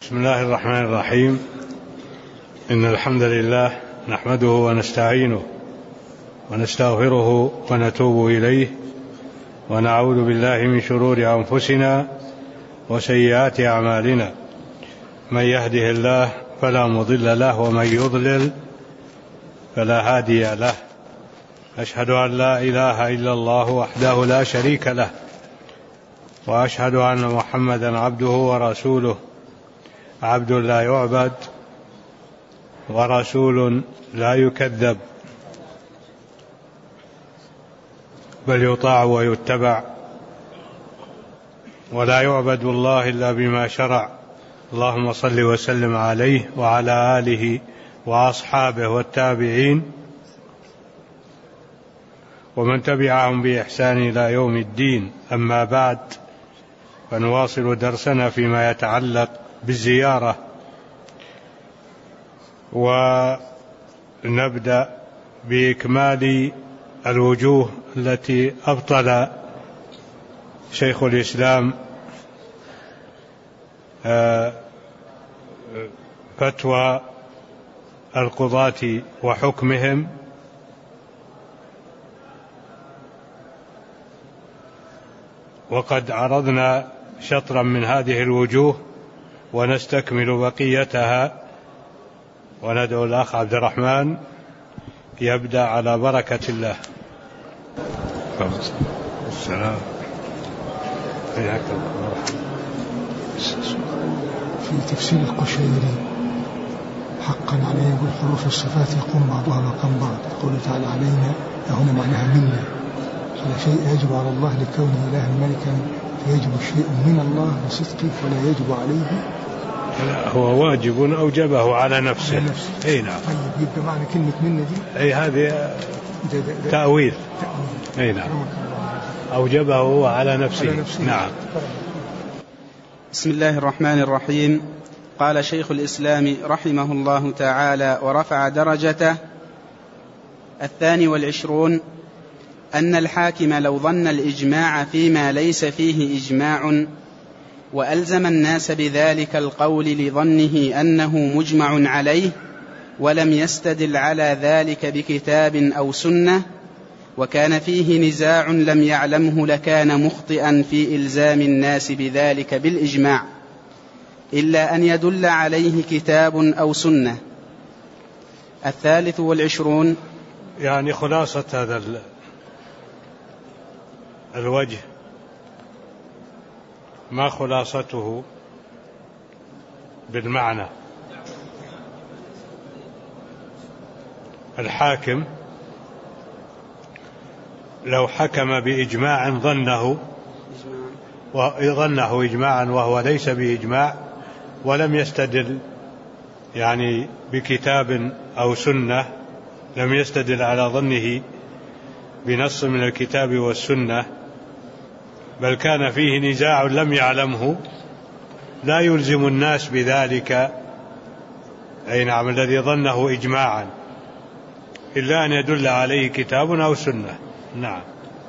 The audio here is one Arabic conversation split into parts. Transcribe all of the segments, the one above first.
بسم الله الرحمن الرحيم. إن الحمد لله نحمده ونستعينه ونستغفره ونتوب إليه، ونعوذ بالله من شرور أنفسنا وسيئات أعمالنا. من يهده الله فلا مضل له، ومن يضلل فلا هادي له. أشهد أن لا إله إلا الله وحده لا شريك له، وأشهد أن محمدا عبده ورسوله، عبد لا يعبد ورسول لا يكذب، بل يطاع ويتبع، ولا يعبد الله إلا بما شرع. اللهم صل وسلم عليه وعلى آله وأصحابه والتابعين ومن تبعهم بإحسان إلى يوم الدين. أما بعد، فنواصل درسنا فيما يتعلق بالزيارة، ونبدأ بإكمال الوجوه التي أبطل شيخ الإسلام فتوى القضاة وحكمهم، وقد عرضنا شطرا من هذه الوجوه ونستكمل بقيتها، وندعو الأخ عبد الرحمن يبدأ على بركة الله. السلام. في تفسير القشيري: حقا علينا بالحروف الصفات يقوم بعضها مقام بعض. يقول تعالى علينا هنا معناها منا، فلا شيء يجب على الله لكونه إلها ملكا فيجب الشيء من الله بصدقه فلا يجب عليه. لا، هو واجب أوجبه على نفسه. أي نعم. طيب، يبقى معنى كلمة منا دي أي هذه تأويل. أي نعم، أوجبه على نفسه. نعم. بسم الله الرحمن الرحيم. قال شيخ الإسلام رحمه الله تعالى ورفع درجته: 22 أن الحاكم لو ظن الإجماع فيما ليس فيه إجماع وألزم الناس بذلك القول لظنه أنه مجمع عليه ولم يستدل على ذلك بكتاب أو سنة وكان فيه نزاع لم يعلمه لكان مخطئا في إلزام الناس بذلك بالإجماع إلا أن يدل عليه كتاب أو سنة. 23 يعني خلاصة هذا الوجه، ما خلاصته بالمعنى؟ الحاكم لو حكم بإجماع ظنه إجماعا وهو ليس بإجماع، ولم يستدل يعني بكتاب أو سنة، لم يستدل على ظنه بنص من الكتاب والسنة، بل كان فيه نزاع لم يعلمه، لا يلزم الناس بذلك، أي نعم، الذي ظنه إجماعا، إلا أن يدل عليه كتاب أو سنة. نعم.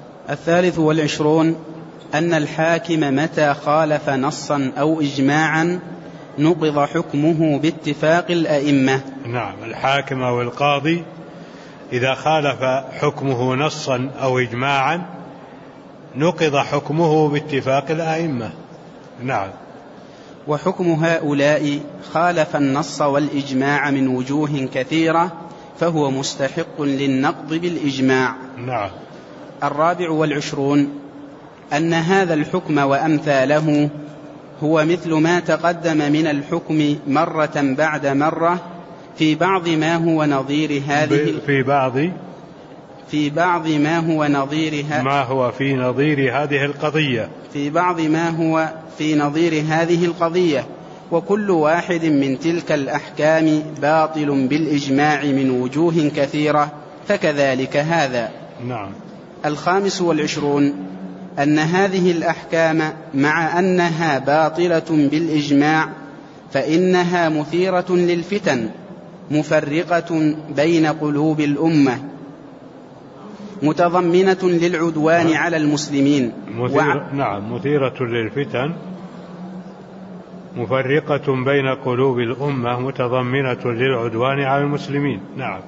23 أن الحاكم متى خالف نصا أو إجماعا نقض حكمه باتفاق الأئمة. نعم، الحاكم أو القاضي إذا خالف حكمه نصا أو إجماعا نقض حكمه باتفاق الأئمة. نعم. وحكم هؤلاء خالف النص والإجماع من وجوه كثيرة فهو مستحق للنقض بالإجماع. نعم. 24 أن هذا الحكم وأمثاله هو مثل ما تقدم من الحكم مرة بعد مرة في بعض ما هو نظير هذه في بعض ما هو نظير هذه القضية، في بعض ما هو في نظير هذه القضية، وكل واحد من تلك الأحكام باطل بالإجماع من وجوه كثيرة، فكذلك هذا. نعم. 25 أن هذه الأحكام مع أنها باطلة بالإجماع فإنها مثيرة للفتن مفرقة بين قلوب الأمة متضمنة للعدوان على المسلمين. نعم، مثيرة للفتن مفرقة بين قلوب الأمة متضمنة للعدوان على المسلمين. نعم.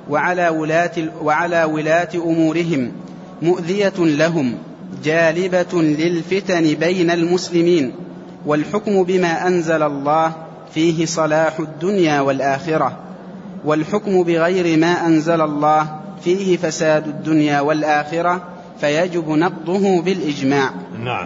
وعلى ولاة أمورهم مؤذية لهم جالبة للفتن بين المسلمين، والحكم بما أنزل الله فيه صلاح الدنيا والآخرة، والحكم بغير ما أنزل الله فيه فساد الدنيا والآخرة، فيجب نقضه بالإجماع. نعم.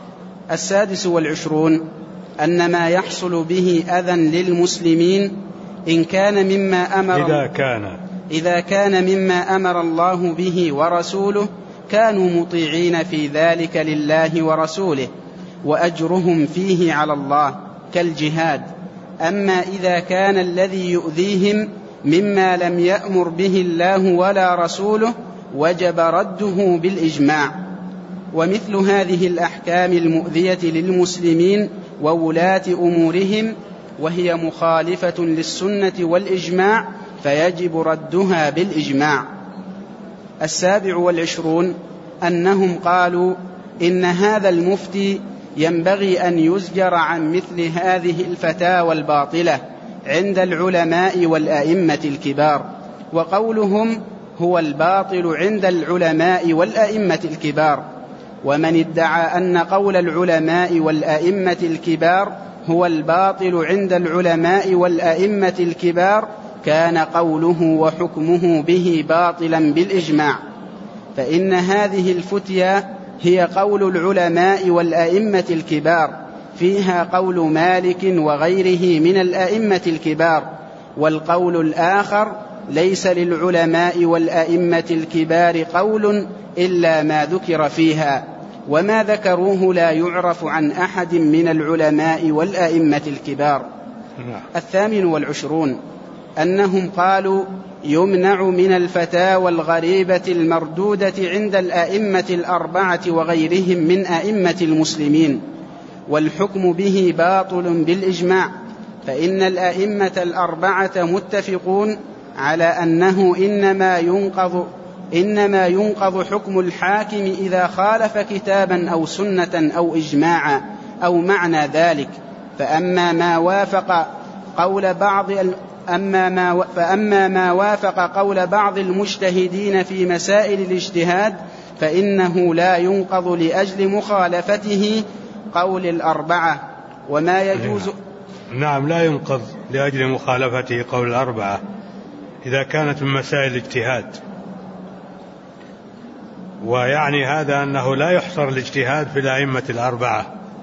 26 أن ما يحصل به أذى للمسلمين إن كان مما إذا كان مما أمر الله به ورسوله كانوا مطيعين في ذلك لله ورسوله وأجرهم فيه على الله كالجهاد. أما إذا كان الذي يؤذيهم مما لم يأمر به الله ولا رسوله وجب رده بالإجماع. ومثل هذه الأحكام المؤذية للمسلمين وولاة أمورهم وهي مخالفة للسنة والإجماع فيجب ردها بالإجماع. 27 أنهم قالوا إن هذا المفتي ينبغي أن يزجر عن مثل هذه الفتاوى الباطلة عند العلماء والأئمة الكبار. وقولهم هو الباطل عند العلماء والأئمة الكبار. ومن ادعى أن قول العلماء والأئمة الكبار هو الباطل عند العلماء والأئمة الكبار كان قوله وحكمه به باطلا بالإجماع، فإن هذه الفتيا هي قول العلماء والأئمة الكبار، فيها قول مالك وغيره من الأئمة الكبار، والقول الآخر ليس للعلماء والأئمة الكبار قول إلا ما ذكر فيها، وما ذكروه لا يعرف عن أحد من العلماء والأئمة الكبار. 28 أنهم قالوا يمنع من الفتاوى الغريبة المردودة عند الأئمة الأربعة وغيرهم من أئمة المسلمين، والحكم به باطل بالإجماع، فإن الأئمة الأربعة متفقون على أنه إنما ينقض حكم الحاكم إذا خالف كتابا أو سنة أو إجماعا أو معنى ذلك. فأما ما وافق قول بعض المجتهدين في مسائل الاجتهاد فإنه لا ينقض لأجل مخالفته قول الأربعة. وما يجوز نعم لا ينقض لأجل مخالفته قول الأربعة إذا كانت من مسائل الاجتهاد، ويعني هذا أنه لا يحصر الاجتهاد في الأئمة الأربعة،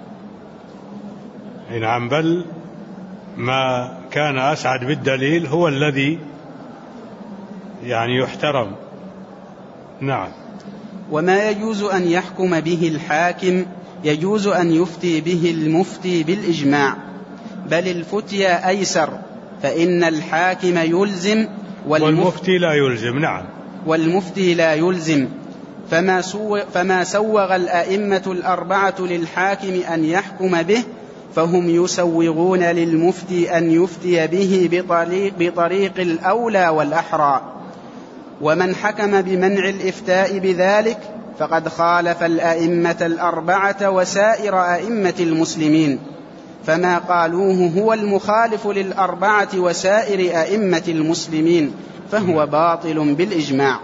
نعم، بل ما كان أسعد بالدليل هو الذي يعني يحترم. نعم. وما يجوز أن يحكم به الحاكم يجوز أن يفتي به المفتي بالإجماع، بل الفتيا أيسر، فإن الحاكم يلزم والمفتي لا يلزم. نعم. والمفتي لا يلزم. فما سوغ الأئمة الأربعة للحاكم أن يحكم به فهم يسوغون للمفتي أن يفتي به بطريق الأولى والأحرى. ومن حكم بمنع الإفتاء بذلك فقد خالف الأئمة الأربعة وسائر أئمة المسلمين، فما قالوه هو المخالف للأربعة وسائر أئمة المسلمين فهو باطل بالإجماع.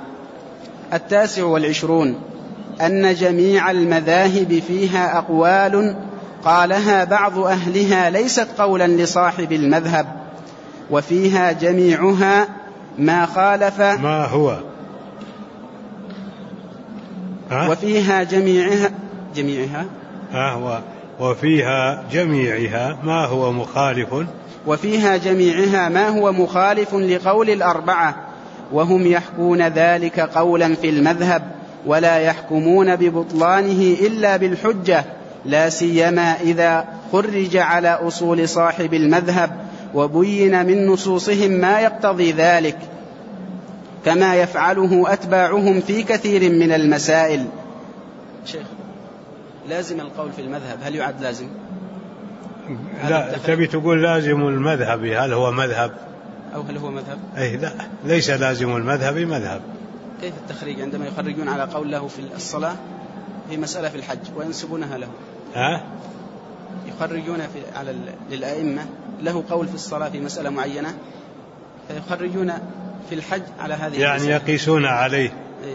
29 أن جميع المذاهب فيها أقوال قالها بعض أهلها ليست قولا لصاحب المذهب، وفيها جميعها ما خالف ما هو وفيها جميعها وفيها جميعها ما هو مخالف وفيها جميعها ما هو مخالف لقول الأربعة، وهم يحكون ذلك قولا في المذهب ولا يحكمون ببطلانه إلا بالحجة، لا سيما إذا خرج على أصول صاحب المذهب وبين من نصوصهم ما يقتضي ذلك، كما يفعله أتباعهم في كثير من المسائل. شيخ، لازم القول في المذهب هل يعد لازم؟ لا، تبي تقول لازم المذهب، هل هو مذهب أو هل هو مذهب؟ أي لا، ليس لازم المذهب مذهب. كيف التخريج عندما يخرجون على قول له في الصلاة في مسألة في الحج وينسبونها له؟ يخرجون للأئمة له قول في الصلاة في مسألة معينة فيخرجون في الحج على هذه يعني المسألة. يقيسون عليه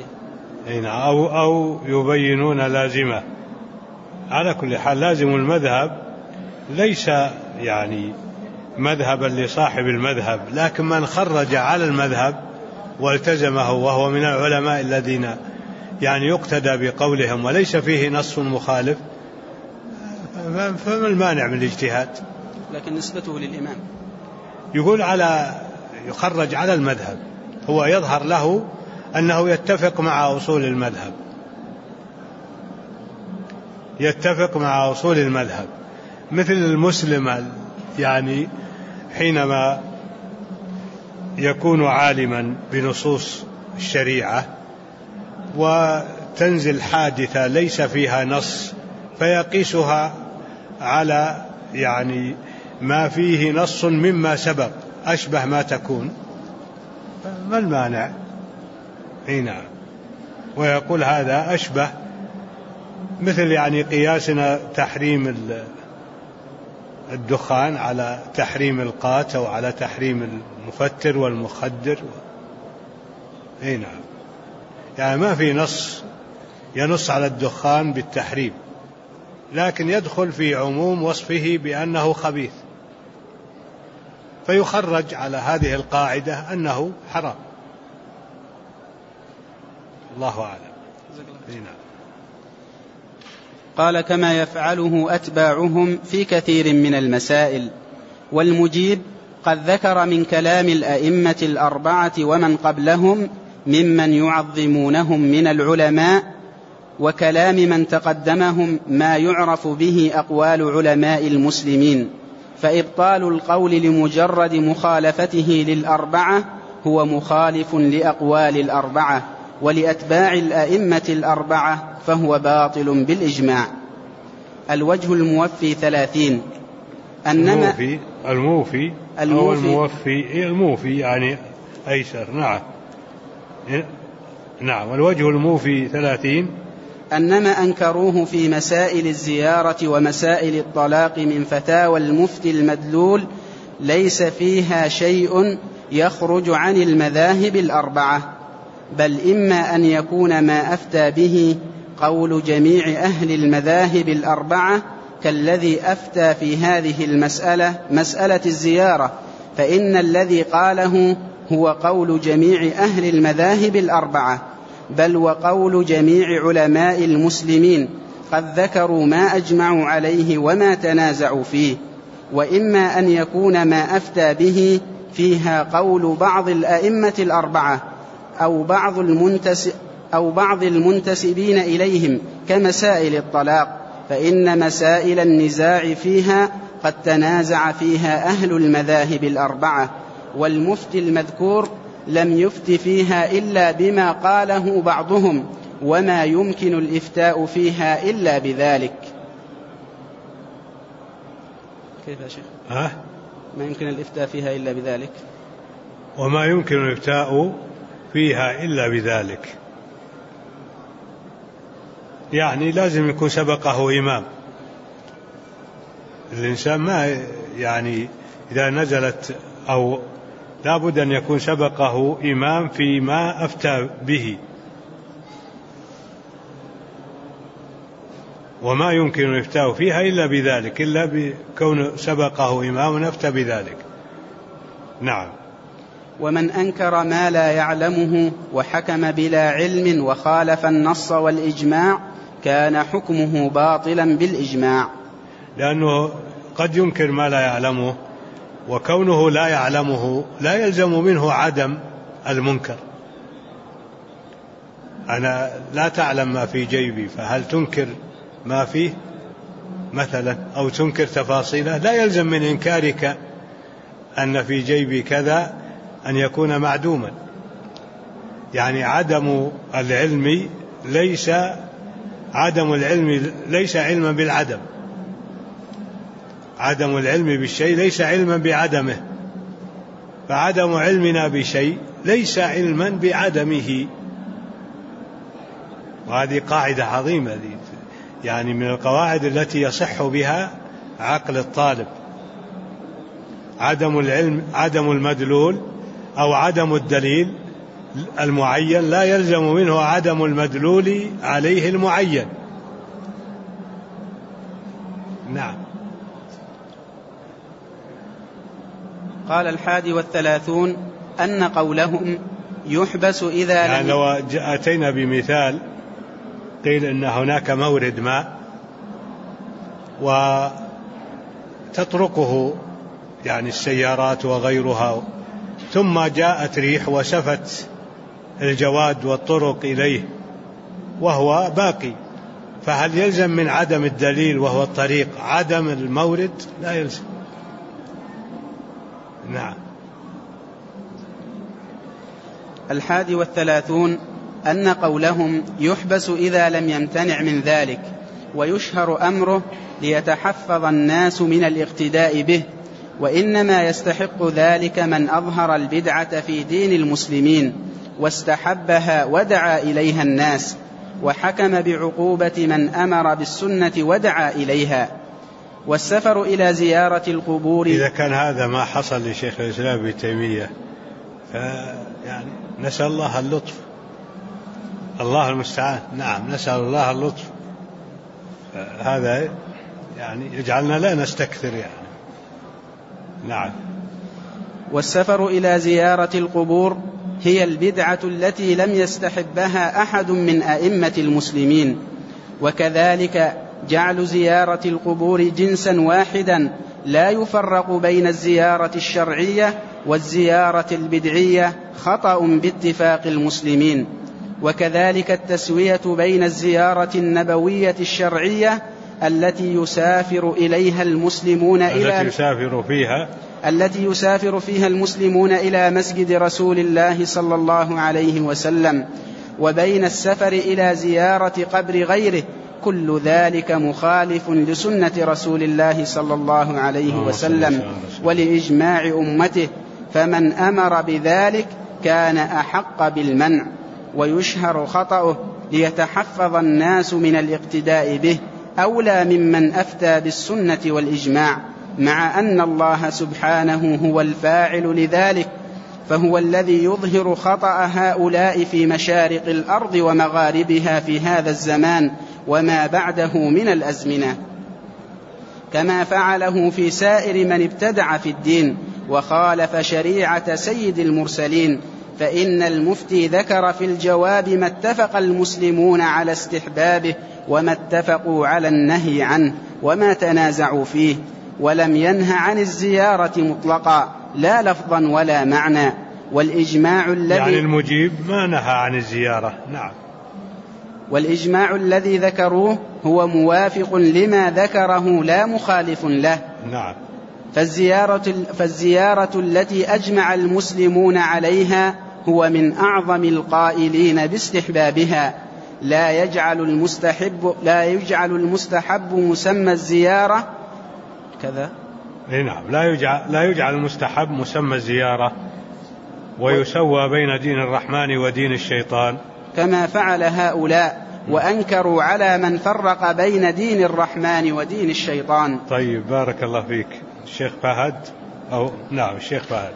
أو يبينون لازمة. على كل حال لازم المذهب ليس يعني مذهبا لصاحب المذهب، لكن من خرج على المذهب والتزمه وهو من العلماء الذين يعني يقتدى بقولهم وليس فيه نص مخالف، فما المانع من الاجتهاد؟ لكن نسبته للإمام يقول يخرج على المذهب، هو يظهر له أنه يتفق مع أصول المذهب، يتفق مع أصول المذهب، مثل المسلم يعني حينما يكون عالما بنصوص الشريعة وتنزل حادثة ليس فيها نص فيقيسها على يعني ما فيه نص مما سبق أشبه ما تكون، ما المانع؟ نعم. ويقول هذا أشبه مثل يعني قياسنا تحريم الدخان على تحريم القات أو على تحريم المفتر والمخدر. نعم، يعني ما في نص ينص على الدخان بالتحريم، لكن يدخل في عموم وصفه بأنه خبيث، فيخرج على هذه القاعدة أنه حرام. الله أعلم. قال كما يفعله أتباعهم في كثير من المسائل. والمجيب قد ذكر من كلام الأئمة الأربعة ومن قبلهم ممن يعظمونهم من العلماء وكلام من تقدمهم ما يعرف به أقوال علماء المسلمين، فإبطال القول لمجرد مخالفته للأربعة هو مخالف لأقوال الأربعة، ولأتباع الأئمة الأربعة فهو باطل بالإجماع. الوجه الموفي 30 الموفي يعني أيسر. نعم. والوجه الموفي 30 أنما أنكروه في مسائل الزيارة ومسائل الطلاق من فتاوى المفتي المدلول ليس فيها شيء يخرج عن المذاهب الأربعة، بل إما أن يكون ما أفتى به قول جميع أهل المذاهب الأربعة كالذي أفتى في هذه المسألة مسألة الزيارة، فإن الذي قاله هو قول جميع أهل المذاهب الأربعة، بل وقول جميع علماء المسلمين قد ذكروا ما أجمعوا عليه وما تنازعوا فيه. وإما أن يكون ما أفتى به فيها قول بعض الأئمة الأربعة أو بعض المنتسبين إليهم كمسائل الطلاق، فإن مسائل النزاع فيها قد تنازع فيها أهل المذاهب الأربعة، والمفتي المذكور لم يفت فيها إلا بما قاله بعضهم، وما يمكن الإفتاء فيها إلا بذلك. كيف يا شيخ؟ ما يمكن الإفتاء فيها إلا بذلك؟ وما يمكن الإفتاء فيها إلا بذلك، يعني لازم يكون سبقه إمام. الإنسان ما يعني إذا نزلت أو لا بد أن يكون سبقه إمام فيما أفتى به، وما يمكن الإفتاء فيها إلا بذلك، إلا بكون سبقه إمام أفتى بذلك. نعم. ومن أنكر ما لا يعلمه وحكم بلا علم وخالف النص والإجماع كان حكمه باطلا بالإجماع، لأنه قد ينكر ما لا يعلمه، وكونه لا يعلمه لا يلزم منه عدم المنكر. أنا لا تعلم ما في جيبي، فهل تنكر ما فيه مثلا أو تنكر تفاصيله؟ لا يلزم من إنكارك أن في جيبي كذا أن يكون معدوما. يعني عدم العلم ليس علما بالعدم، عدم العلم بالشيء ليس علما بعدمه، فعدم علمنا بشيء ليس علما بعدمه. وهذه قاعدة عظيمة، يعني من القواعد التي يصح بها عقل الطالب. عدم العلم، عدم المدلول أو عدم الدليل المعين لا يلزم منه عدم المدلول عليه المعين. نعم. قال 31 أن قولهم يحبس إذا يعني لو أتينا بمثال قيل إن هناك مورد ماء وتطرقه يعني السيارات وغيرها، ثم جاءت ريح وسفت الجواد والطرق إليه وهو باقي، فهل يلزم من عدم الدليل وهو الطريق عدم المورد؟ لا يلزم. نعم. 31 أن قولهم يحبس إذا لم يمتنع من ذلك ويشهر أمره ليتحفظ الناس من الاقتداء به، وإنما يستحق ذلك من أظهر البدعة في دين المسلمين واستحبها ودعا إليها الناس، وحكم بعقوبة من أمر بالسنة ودعا إليها. والسفر إلى زيارة القبور، إذا كان هذا ما حصل لشيخ الإسلام ابن تيمية فيعني نسأل الله اللطف، الله المستعان. نعم، نسأل الله اللطف. هذا يعني يجعلنا لا نستكثر يعني. نعم. والسفر إلى زيارة القبور هي البدعة التي لم يستحبها أحد من أئمة المسلمين، وكذلك جعل زيارة القبور جنسا واحدا لا يفرق بين الزيارة الشرعية والزيارة البدعية خطأ باتفاق المسلمين، وكذلك التسوية بين الزيارة النبوية الشرعية التي يسافر إليها المسلمون التي يسافر فيها المسلمون إلى مسجد رسول الله صلى الله عليه وسلم، وبين السفر إلى زيارة قبر غيره، كل ذلك مخالف لسنة رسول الله صلى الله عليه وسلم ولإجماع أمته، فمن أمر بذلك كان أحق بالمنع، ويشهر خطأه ليتحفظ الناس من الاقتداء به أولى ممن أفتى بالسنة والإجماع، مع أن الله سبحانه هو الفاعل لذلك، فهو الذي يظهر خطأ هؤلاء في مشارق الأرض ومغاربها في هذا الزمان وما بعده من الأزمنة، كما فعله في سائر من ابتدع في الدين وخالف شريعة سيد المرسلين. فإن المفتي ذكر في الجواب ما اتفق المسلمون على استحبابه وما اتفقوا على النهي عنه وما تنازعوا فيه، ولم ينه عن الزيارة مطلقا لا لفظا ولا معنى. والإجماع الذي يعني المجيب ما نهى عن الزيارة. نعم. والإجماع الذي ذكروه هو موافق لما ذكره لا مخالف له. نعم. فالزيارة التي أجمع المسلمون عليها هو من أعظم القائلين باستحبابها، لا يجعل المستحب مسمى الزيارة كذا. نعم، لا يجعل المستحب مسمى الزيارة ويسوى بين دين الرحمن ودين الشيطان كما فعل هؤلاء، وأنكروا على من فرق بين دين الرحمن ودين الشيطان. طيب، بارك الله فيك. الشيخ فهد نعم الشيخ فهد.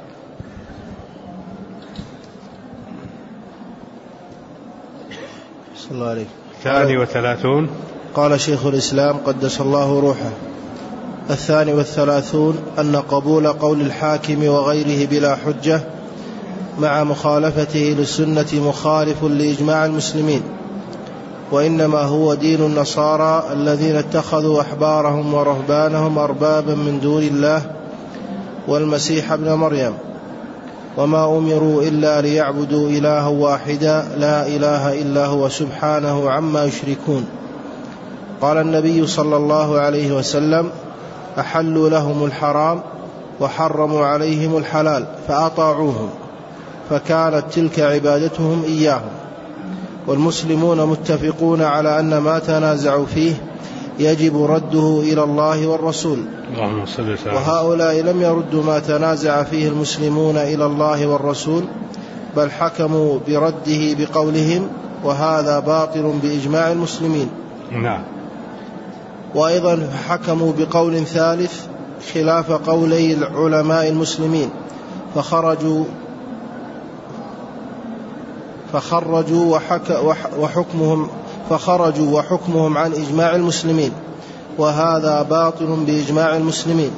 صلى الله عليه. 32. قال شيخ الإسلام قدس الله روحه: 32 أن قبول قول الحاكم وغيره بلا حجة مع مخالفته للسنة مخالف لإجماع المسلمين، وإنما هو دين النصارى الذين اتخذوا أحبارهم ورهبانهم أربابا من دون الله والمسيح ابن مريم، وما أمروا إلا ليعبدوا إلها واحدا لا إله إلا هو سبحانه عما يشركون. قال النبي صلى الله عليه وسلم: أحلوا لهم الحرام وحرموا عليهم الحلال فأطاعوهم، فكانت تلك عبادتهم إياهم. والمسلمون متفقون على أن ما تنازعوا فيه يجب رده إلى الله والرسول، وهؤلاء لم يردوا ما تنازع فيه المسلمون إلى الله والرسول، بل حكموا برده بقولهم، وهذا باطل بإجماع المسلمين. نعم. وأيضا حكموا بقول ثالث خلاف قولي العلماء المسلمين فخرجوا وحكمهم عن إجماع المسلمين، وهذا باطل بإجماع المسلمين.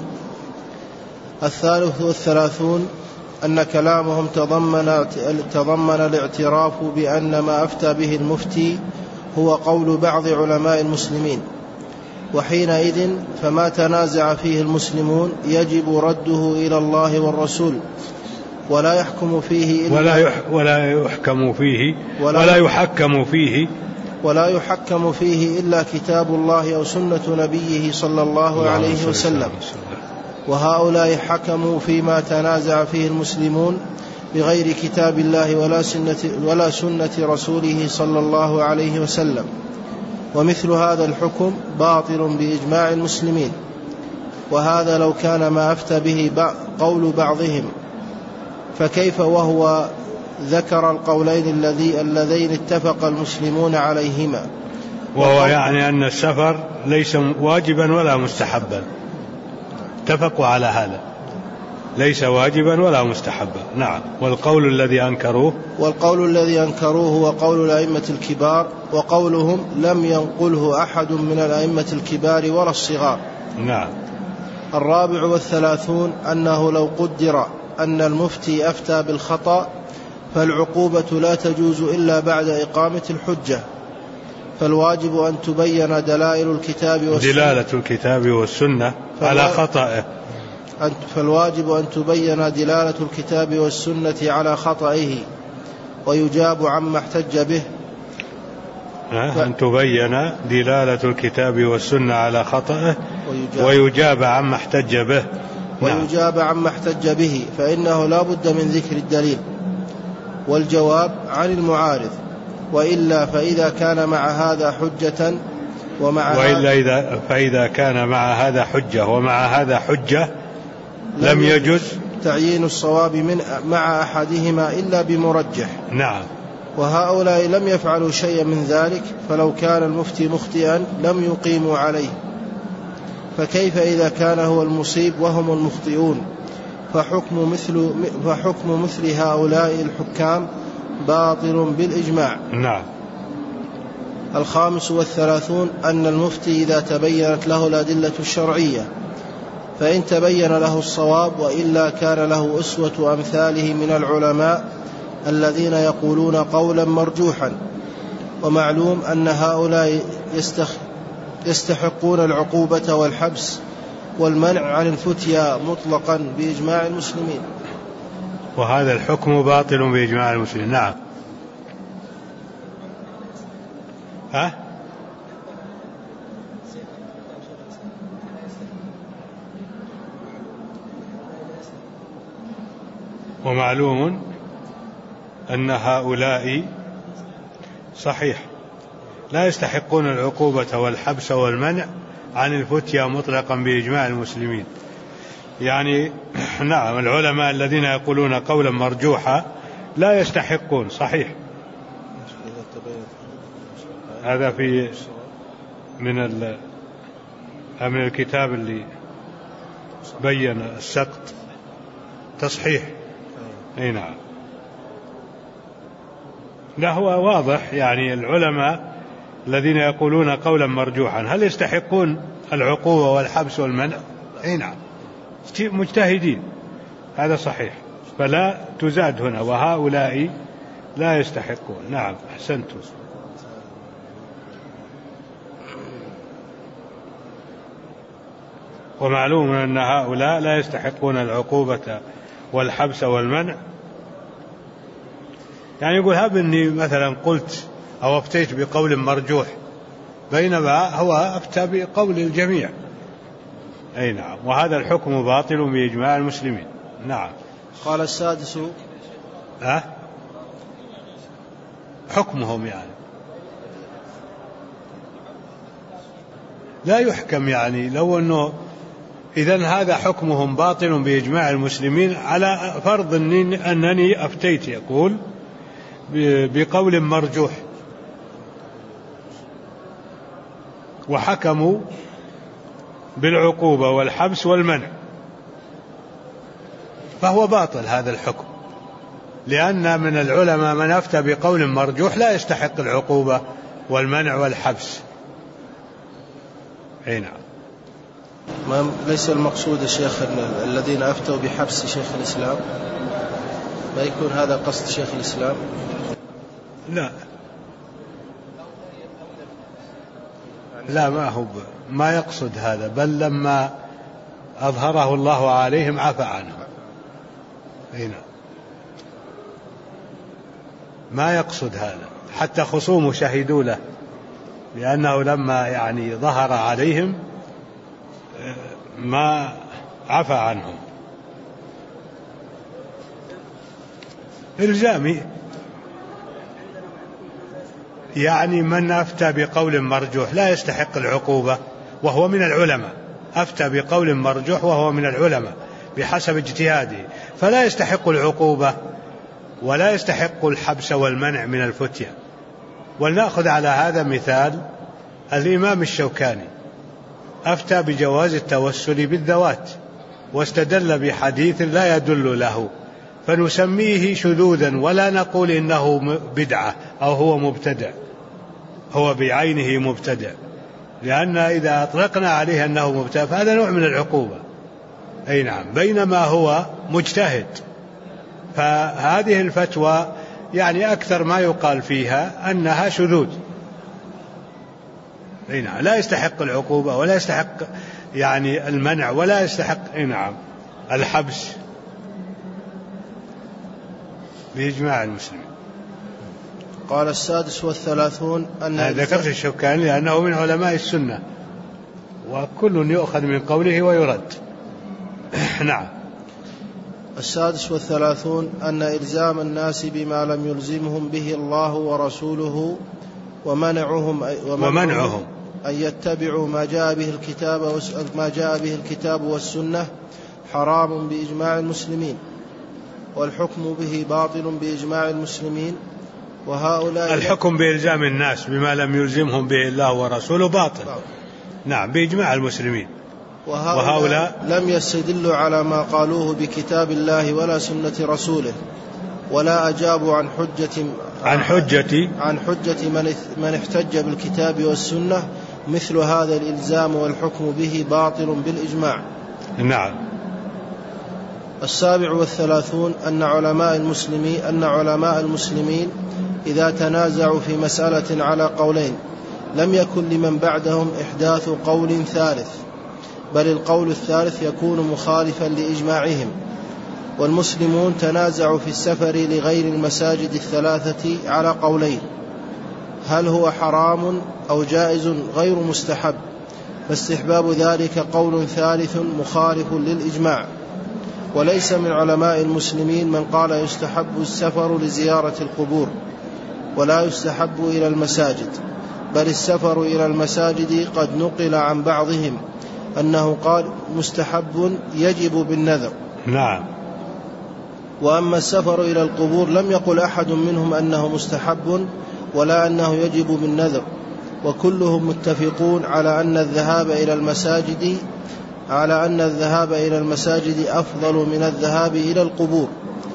33 أن كلامهم تضمن الاعتراف بأن ما أفتى به المفتي هو قول بعض علماء المسلمين، وحينئذ فما تنازع فيه المسلمون يجب رده إلى الله والرسول، ولا يحكم فيه ولا يحكم فيه إلا كتاب الله أو سنة نبيه صلى الله عليه وسلم. وهؤلاء حكموا فيما تنازع فيه المسلمون بغير كتاب الله ولا سنة رسوله صلى الله عليه وسلم، ومثل هذا الحكم باطل بإجماع المسلمين. وهذا لو كان ما أفتى به قول بعضهم، فكيف وهو ذكر القولين اللذين اتفق المسلمون عليهما، وهو يعني أن السفر ليس واجبا ولا مستحبا، اتفقوا على هذا، ليس واجبا ولا مستحبا. نعم. والقول الذي أنكروه هو قول الأئمة الكبار، وقولهم لم ينقله أحد من الأئمة الكبار ولا الصغار. نعم. 34 أنه لو قدر أن المفتي أفتى بالخطأ فالعقوبة لا تجوز إلا بعد إقامة الحجة، فالواجب أن تبين دلالة الكتاب والسنة على خطئه، فالواجب أن تبين دلالة الكتاب والسنة على خطئه ويجاب عما احتج به. أن تبين دلالة الكتاب والسنة على خطئه ويجاب عما احتج به. فإنه لا بد من ذكر الدليل والجواب عن المعارض، وإلا فإذا كان مع هذا حجة فإذا كان مع هذا حجة ومع هذا حجة لم يجوز تعيين الصواب مع أحدهما إلا بمرجح. نعم. وهؤلاء لم يفعلوا شيئا من ذلك، فلو كان المفتي مخطئا لم يقيموا عليه، فكيف إذا كان هو المصيب وهم المخطئون؟ فحكم مثل هؤلاء الحكام باطل بالإجماع. نعم. 35 أن المفتي إذا تبينت له الأدلة الشرعية فإن تبين له الصواب، وإلا كان له أسوة أمثاله من العلماء الذين يقولون قولا مرجوحا. ومعلوم أن هؤلاء يستحقون العقوبة والحبس والمنع عن الفتيا مطلقا بإجماع المسلمين، وهذا الحكم باطل بإجماع المسلمين. نعم. ومعلوم أن هؤلاء صحيح لا يستحقون العقوبة والحبس والمنع عن الفتيا مطلقا بإجماع المسلمين. يعني نعم، العلماء الذين يقولون قولا مرجوحا لا يستحقون، صحيح. هذا في من الكتاب اللي بين السقط تصحيح. اي نعم. لا، هو واضح، يعني العلماء الذين يقولون قولا مرجوحا هل يستحقون العقوبة والحبس والمنع؟ اي نعم، مجتهدين، هذا صحيح، فلا تزاد هنا، وهؤلاء لا يستحقون. نعم، أحسنتم. ومعلوم أن هؤلاء لا يستحقون العقوبة والحبس والمنع. يعني يقول هب أني مثلا قلت أو أفتيت بقول مرجوح، بينما هو أفتى بقول الجميع. أي نعم، وهذا الحكم باطل بإجماع المسلمين. نعم. قال السادس حكمهم يعني لا يحكم، يعني لو أنه إذن هذا حكمهم باطل بإجماع المسلمين على فرض أنني أفتيت يقول بقول مرجوح وحكموا بالعقوبة والحبس والمنع، فهو باطل هذا الحكم، لأن من العلماء من أفتى بقول مرجوح لا يستحق العقوبة والمنع والحبس. أي نعم. ليس المقصود الشيخ الذين أفتوا بحبس شيخ الإسلام، ما يكون هذا قصد شيخ الإسلام؟ لا ما يقصد هذا، بل لما أظهره الله عليهم عفى عنهم. هنا ما يقصد هذا، حتى خصومه شهدوا له، لأنه لما ظهر عليهم ما عفى عنهم. إلزامي من أفتى بقول مرجوح لا يستحق العقوبة وهو من العلماء، أفتى بقول مرجوح وهو من العلماء بحسب اجتهاده، فلا يستحق العقوبة ولا يستحق الحبس والمنع من الفتية. ولنأخذ على هذا مثال الإمام الشوكاني، أفتى بجواز التوسل بالذوات واستدل بحديث لا يدل له، فنسميه شذوذا ولا نقول إنه بدعة أو هو مبتدع، هو بعينه مبتدع، لأن إذا أطلقنا عليه أنه مبتدع فهذا نوع من العقوبة. أي نعم. بينما هو مجتهد، فهذه الفتوى أكثر ما يقال فيها أنها شذوذ. أي نعم. لا يستحق العقوبة ولا يستحق المنع ولا يستحق الحبس بإجماع المسلمين. قال 36 أن ذكرت الشوكاني لأنه من علماء السنة، وكل يؤخذ من قوله ويرد. نعم. 36 أن إلزام الناس بما لم يلزمهم به الله ورسوله ومنعهم أن يتبعوا ما جاء به الكتاب والسنة حرام بإجماع المسلمين، والحكم به باطل بإجماع المسلمين. وهؤلاء الحكم بإلزام الناس بما لم يلزمهم به الله ورسوله باطل. نعم، بإجماع المسلمين. وهؤلاء لم يستدلوا على ما قالوه بكتاب الله ولا سنة رسوله، ولا أجابوا عن حجة من احتج بالكتاب والسنة. مثل هذا الإلزام والحكم به باطل بالإجماع. نعم. 37 أن علماء المسلمين إذا تنازعوا في مسألة على قولين لم يكن لمن بعدهم إحداث قول ثالث، بل القول الثالث يكون مخالفا لإجماعهم. والمسلمون تنازعوا في السفر لغير المساجد الثلاثة على قولين، هل هو حرام أو جائز غير مستحب، فاستحباب ذلك قول ثالث مخالف للإجماع. وليس من علماء المسلمين من قال يستحب السفر لزيارة القبور ولا يستحب إلى المساجد، بل السفر إلى المساجد قد نقل عن بعضهم أنه قال مستحب يجب بالنذر. نعم. وأما السفر إلى القبور لم يقل أحد منهم أنه مستحب ولا أنه يجب بالنذر، وكلهم متفقون على أن الذهاب إلى المساجد أفضل من الذهاب إلى القبور،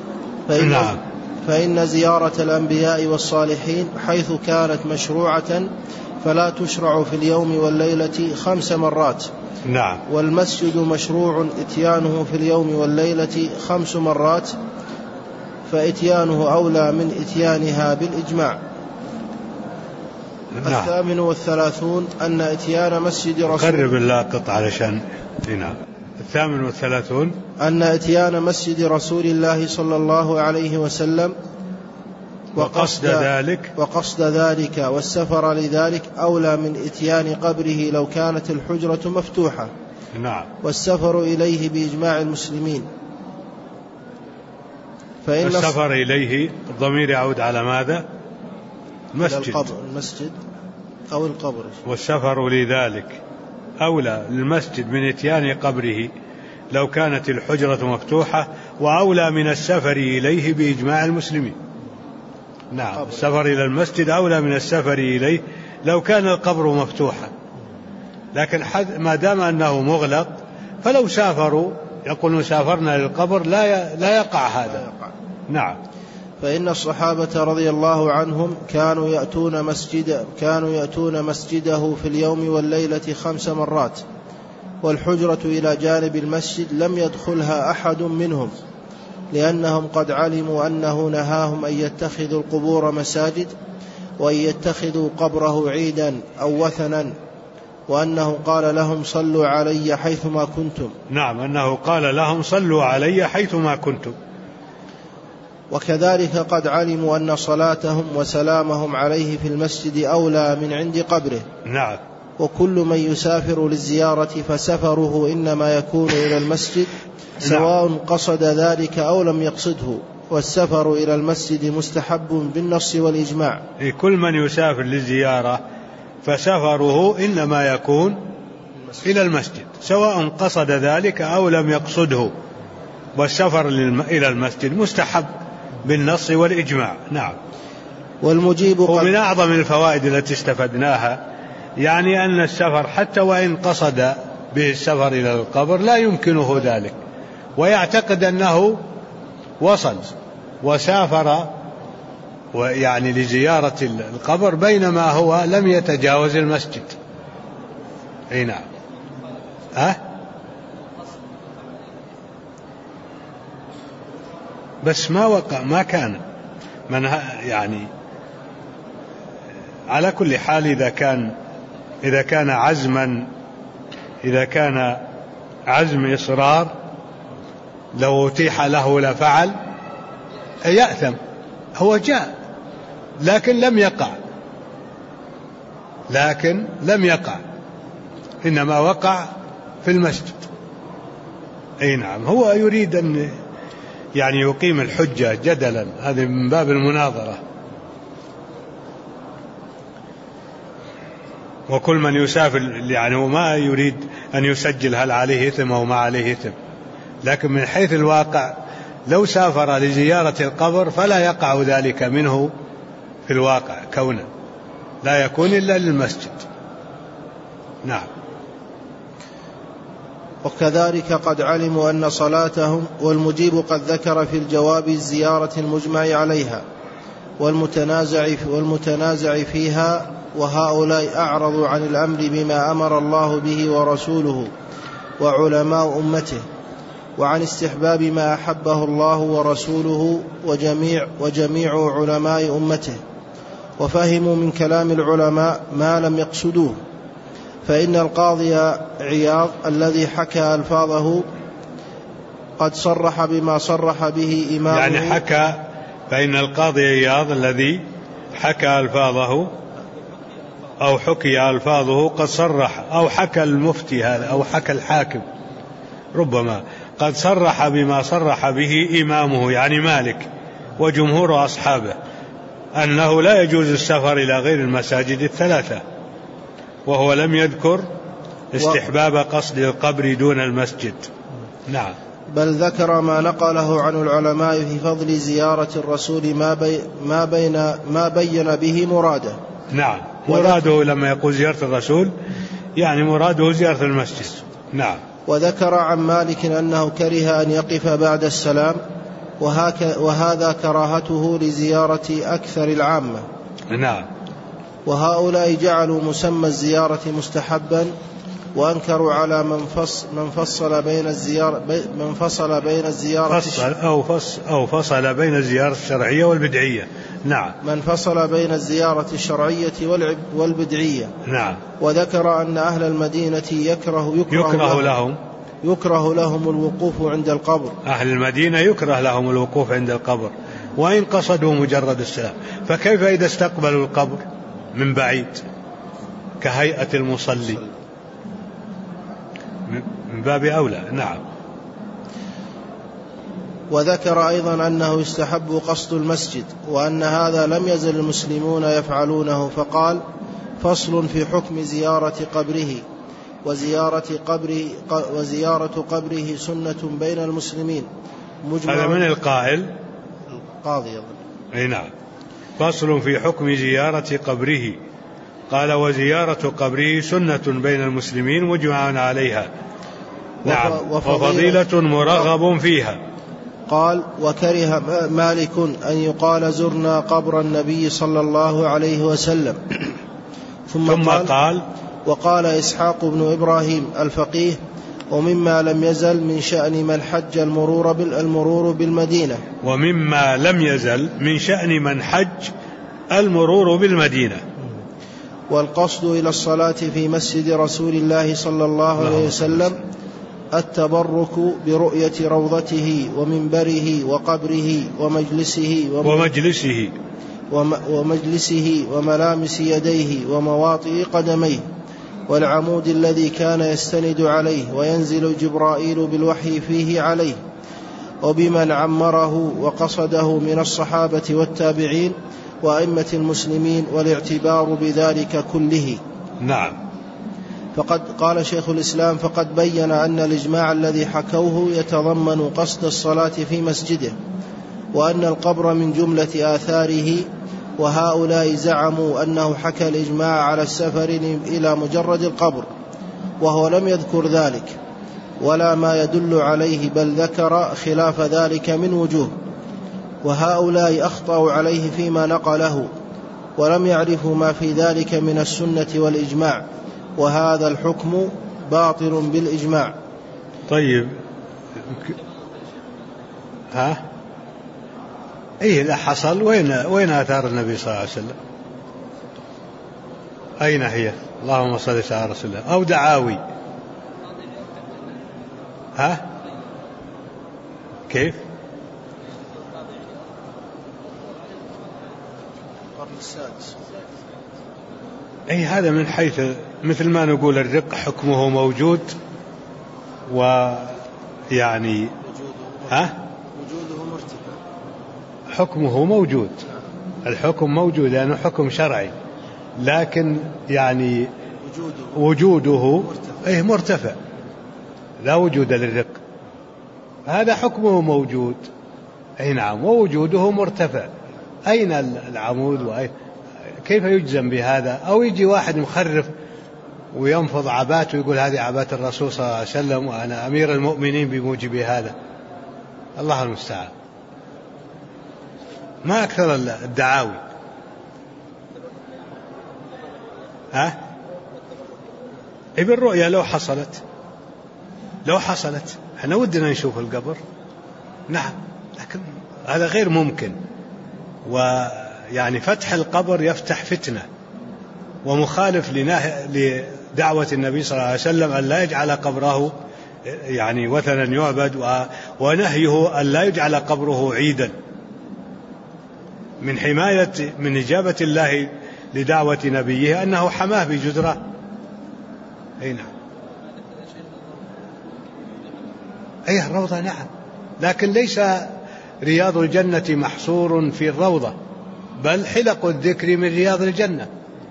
فإن زيارة الأنبياء والصالحين حيث كانت مشروعة فلا تشرع في اليوم والليلة 5 مرات. نعم. والمسجد مشروع إتيانه في اليوم والليلة 5 مرات، فإتيانه أولى من إتيانها بالإجماع. نعم. 38 أن إتيان مسجد رسول قرب اللاقط علشان. نعم. 38 أن إتيان مسجد رسول الله صلى الله عليه وسلم وقصد ذلك والسفر لذلك أولى من إتيان قبره لو كانت الحجرة مفتوحة. نعم. والسفر إليه بإجماع المسلمين. فإن السفر إليه الضمير يعود على ماذا؟ المسجد أو القبر. والسفر لذلك أولى للمسجد من إتيان قبره لو كانت الحجرة مفتوحة، وأولى من السفر إليه بإجماع المسلمين. نعم. السفر إلى المسجد أولى من السفر إليه لو كان القبر مفتوحا، لكن ما دام أنه مغلق فلو سافروا يقولون سافرنا للقبر لا يقع هذا. نعم. فإن الصحابة رضي الله عنهم كانوا يأتون مسجده في اليوم والليلة 5 مرات، والحجرة إلى جانب المسجد لم يدخلها أحد منهم، لأنهم قد علموا أنه نهاهم أن يتخذوا القبور مساجد وأن يتخذوا قبره عيدا أو وثنا، وأنه قال لهم صلوا علي حيثما كنتم. نعم، أنه قال لهم صلوا علي حيثما كنتم. وكذلك قد علموا أن صلاتهم وسلامهم عليه في المسجد أولى من عند قبره. نعم. وكل من يسافر للزيارة فسفره إنما يكون إلى المسجد سواء قصد ذلك أو لم يقصده، والسفر إلى المسجد مستحب بالنص والإجماع. كل من يسافر للزيارة فسفره إنما يكون إلى المسجد سواء قصد ذلك أو لم يقصده، والسفر إلى المسجد مستحب بالنص والإجماع. نعم. ومن أعظم الفوائد التي استفدناها يعني أن السفر حتى وإن قصد به السفر إلى القبر لا يمكنه ذلك، ويعتقد أنه وصل وسافر ويعني لزيارة القبر بينما هو لم يتجاوز المسجد. أي نعم. بس ما وقع، ما كان من يعني على كل حال إذا كان عزم إصرار لو أتيح له لفعل، يأثم. هو جاء لكن لم يقع إنما وقع في المسجد. أي نعم. هو يريد أن يعني يقيم الحجة جدلا، هذه من باب المناظرة. وكل من يسافر يعني هو ما يريد أن يسجل هل عليه إثم أو ما عليه إثم، لكن من حيث الواقع لو سافر لزيارة القبر فلا يقع ذلك منه في الواقع كونه لا يكون إلا للمسجد. نعم. وكذلك قد علموا أن صلاتهم، والمجيب قد ذكر في الجواب الزيارة المجمع عليها والمتنازع فيها، وهؤلاء أعرضوا عن الأمر بما أمر الله به ورسوله وعلماء أمته، وعن استحباب ما أحبه الله ورسوله وجميع علماء أمته، وفهموا من كلام العلماء ما لم يقصدوه. فإن القاضي عياض الذي حكى ألفاظه قد صرح بما صرح به إمامه، يعني فإن القاضي عياض الذي حكى ألفاظه أو حكي ألفاظه قد صرح، أو حكى المفتي هذا أو حكى الحاكم ربما قد صرح بما صرح به إمامه يعني مالك وجمهور أصحابه أنه لا يجوز السفر إلى غير المساجد الثلاثة، وهو لم يذكر استحباب قصد القبر دون المسجد. نعم. بل ذكر ما نقله عن العلماء في فضل زيارة الرسول ما بين به مراده. نعم. مراده لما يقول زيارة الرسول يعني مراده زيارة المسجد. نعم. وذكر عن مالك أنه كره أن يقف بعد السلام، وهذا كراهته لزيارة أكثر العامة. نعم. وهؤلاء جعلوا مسمى الزيارة مستحبا، وأنكروا على من فصل بين الزيارة الشرعية والبدعية. نعم. من فصل بين الزيارة الشرعية والبدعية. نعم. وذكر أن أهل المدينة يكره لهم الوقوف عند القبر. أهل المدينة يكره لهم الوقوف عند القبر وإن قصدوا مجرد السلام، فكيف إذا استقبلوا القبر من بعيد كهيئة المصلي؟ من باب أولى. نعم. وذكر أيضا أنه يستحب قصد المسجد، وأن هذا لم يزل المسلمون يفعلونه، فقال: فصل في حكم زيارة قبره، وزيارة قبره سنة بين المسلمين. هذا من القائل؟ القاضي. أي نعم. فصل في حكم زيارة قبره قال وزيارة قبره سنة بين المسلمين مجمع عليها. نعم. وفضيلة مرغب فيها. قال وكره مالك أن يقال زرنا قبر النبي صلى الله عليه وسلم. ثم قال وقال إسحاق بن إبراهيم الفقيه ومما لم يزل من شأن من حج المرور بالمدينة. ومما لم يزل من شأن من حج المرور بالمدينة. والقصد إلى الصلاة في مسجد رسول الله صلى الله عليه وسلم التبرك برؤية روضته ومنبره وقبره ومجلسه وملامس يديه ومواطئ قدميه والعمود الذي كان يستند عليه وينزل جبرائيل بالوحي فيه عليه وبمن عمره وقصده من الصحابة والتابعين وأئمة المسلمين والاعتبار بذلك كله. نعم. فقد قال شيخ الإسلام فقد بين أن الإجماع الذي حكوه يتضمن قصد الصلاة في مسجده وأن القبر من جملة آثاره، وهؤلاء زعموا أنه حكى الإجماع على السفر إلى مجرد القبر وهو لم يذكر ذلك ولا ما يدل عليه بل ذكر خلاف ذلك من وجوه، وهؤلاء أخطأوا عليه فيما نقله ولم يعرفوا ما في ذلك من السنة والإجماع، وهذا الحكم باطل بالإجماع. طيب إيه لا حصل؟ وين آثار النبي صلى الله عليه وسلم؟ أين هي؟ اللهم صل على رسول الله. أو دعاوي كيف؟ أي هذا من حيث مثل ما نقول الرق حكمه موجود، ويعني وجوده مرتفع، حكمه موجود، الحكم موجود لأنه حكم شرعي، لكن يعني وجوده مرتفع، لا وجود للرق، هذا حكمه موجود. أي نعم، ووجوده مرتفع. أين العمود؟ كيف يجزم بهذا؟ أو يجي واحد مخرف وينفض عباته ويقول هذه عبات الرسول صلى الله عليه وسلم وأنا أمير المؤمنين بموجب هذا. الله المستعان. ما أكثر الدعاوي. بالرؤيا لو حصلت احنا ودنا نشوف القبر، نعم، لكن هذا غير ممكن. ويعني فتح القبر يفتح فتنة ومخالف لدعوة النبي صلى الله عليه وسلم أن لا يجعل قبره يعني وثنا يعبد، ونهيه أن لا يجعل قبره عيدا، من إجابة الله لدعوة نبيه أنه حماه بجدران. أي نعم، أي الروضة، نعم، لكن ليس رياض الجنة محصور في الروضة، بل حلق الذكر من رياض الجنة.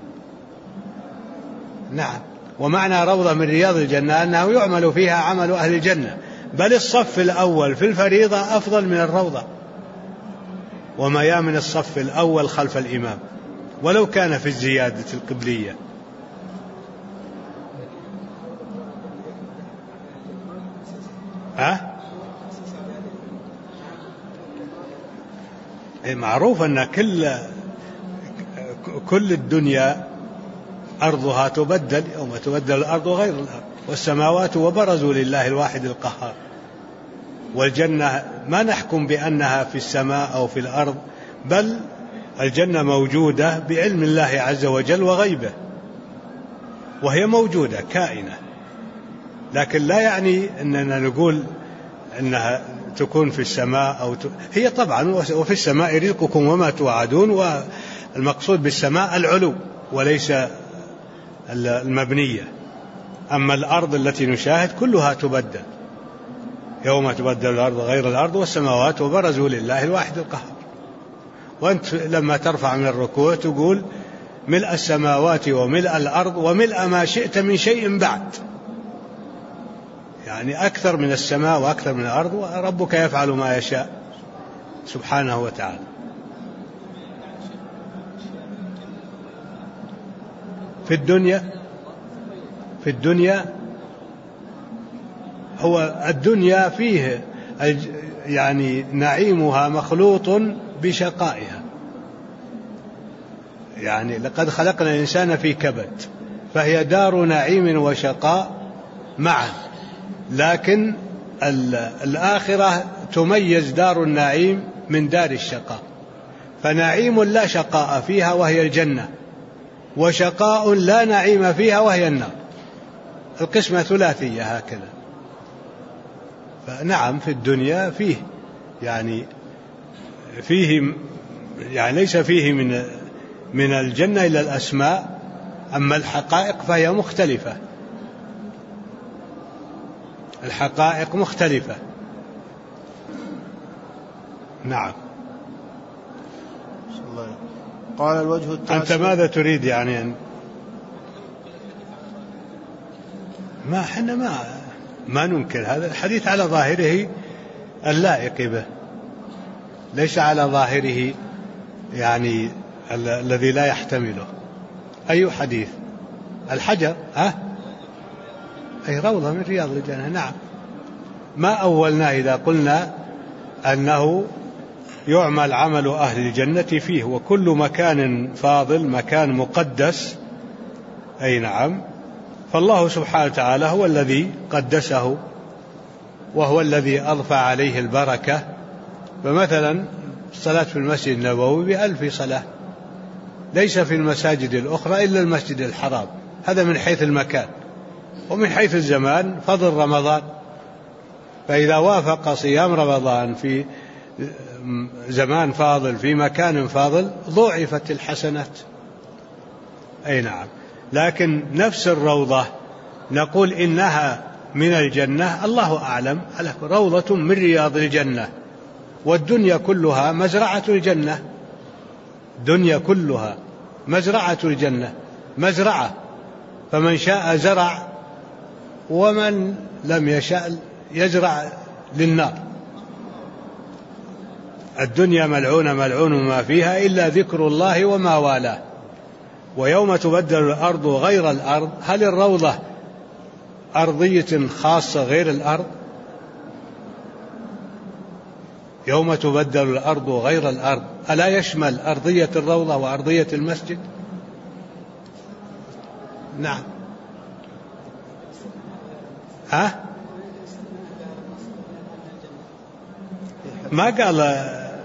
نعم، ومعنى روضة من رياض الجنة أنه يعمل فيها عمل أهل الجنة، بل الصف الأول في الفريضة أفضل من الروضة، وميامن الصف الأول خلف الإمام ولو كان في الزيادة القبلية. معروف أن كل الدنيا أرضها تبدل يوم تبدل الأرض غير الأرض والسماوات وبرزوا لله الواحد القهار. والجنة ما نحكم بأنها في السماء أو في الأرض، بل الجنة موجودة بعلم الله عز وجل وغيبه، وهي موجودة كائنة، لكن لا يعني أننا نقول أنها تكون في السماء هي طبعا وفي السماء رزقكم وما توعدون، والمقصود بالسماء العلو وليس المبنية. أما الأرض التي نشاهد كلها تبدل يوم تبدل الأرض غير الأرض والسماوات وبرزوا لله الواحد القهار. وأنت لما ترفع من الركوع تقول ملء السماوات وملء الأرض وملء ما شئت من شيء بعد، يعني أكثر من السماء وأكثر من الأرض، وربك يفعل ما يشاء سبحانه وتعالى. في الدنيا هو الدنيا فيه يعني نعيمها مخلوط بشقائها، يعني لقد خلقنا الإنسان في كبد، فهي دار نعيم وشقاء معا، لكن الآخرة تميز دار النعيم من دار الشقاء، فنعيم لا شقاء فيها وهي الجنة، وشقاء لا نعيم فيها وهي النار، القسمة ثلاثية هكذا. فنعم في الدنيا فيه يعني ليس فيه من الجنة إلا الأسماء، أما الحقائق فهي مختلفة، الحقائق مختلفة. نعم. قال الوجه التاسع. أنت ماذا تريد يعني ما حنا ما ننكر هذا الحديث على ظاهره اللائق به، ليس على ظاهره يعني الذي لا يحتمله. أي حديث؟ الحجر أي روضة من رياض الجنة. نعم، ما أولنا إذا قلنا أنه يعمل عمل أهل الجنة فيه، وكل مكان فاضل مكان مقدس. أي نعم، فالله سبحانه وتعالى هو الذي قدسه، وهو الذي أضفى عليه البركة. فمثلا الصلاة في المسجد النبوي ب1000 صلاة، ليس في المساجد الأخرى إلا المسجد الحرام. هذا من حيث المكان، ومن حيث الزمان فضل رمضان، فإذا وافق صيام رمضان في زمان فاضل في مكان فاضل ضوعفت الحسنات. أي نعم، لكن نفس الروضة نقول إنها من الجنة، الله أعلم، روضة من رياض الجنة، والدنيا كلها مزرعة الجنة، الدنيا كلها مزرعة الجنة، مزرعة، فمن شاء زرع ومن لم يشاء يزرع للنار. الدنيا ملعونة ملعون ما فيها إلا ذكر الله وما والاه. ويوم تبدل الأرض غير الأرض، هل الروضة أرضية خاصة غير الأرض؟ يوم تبدل الأرض غير الأرض ألا يشمل أرضية الروضة وأرضية المسجد؟ نعم. ما قال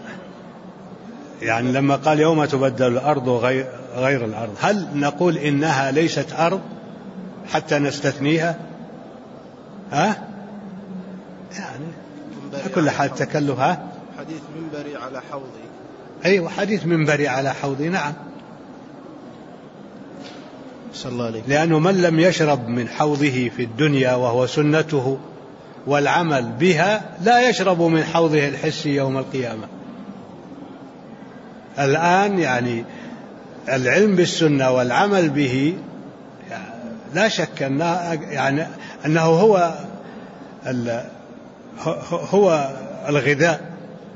يعني لما قال يوم تبدل الأرض غير الأرض، هل نقول إنها ليست أرض حتى نستثنيها؟ يعني كل حال تكلف. حديث منبري على حوضي. أيوة، حديث منبري على حوضي. نعم، صلى الله عليه. لأنه من لم يشرب من حوضه في الدنيا وهو سنته والعمل بها لا يشرب من حوضه الحسي يوم القيامة. الآن يعني العلم بالسنة والعمل به لا شك أنه هو الغذاء،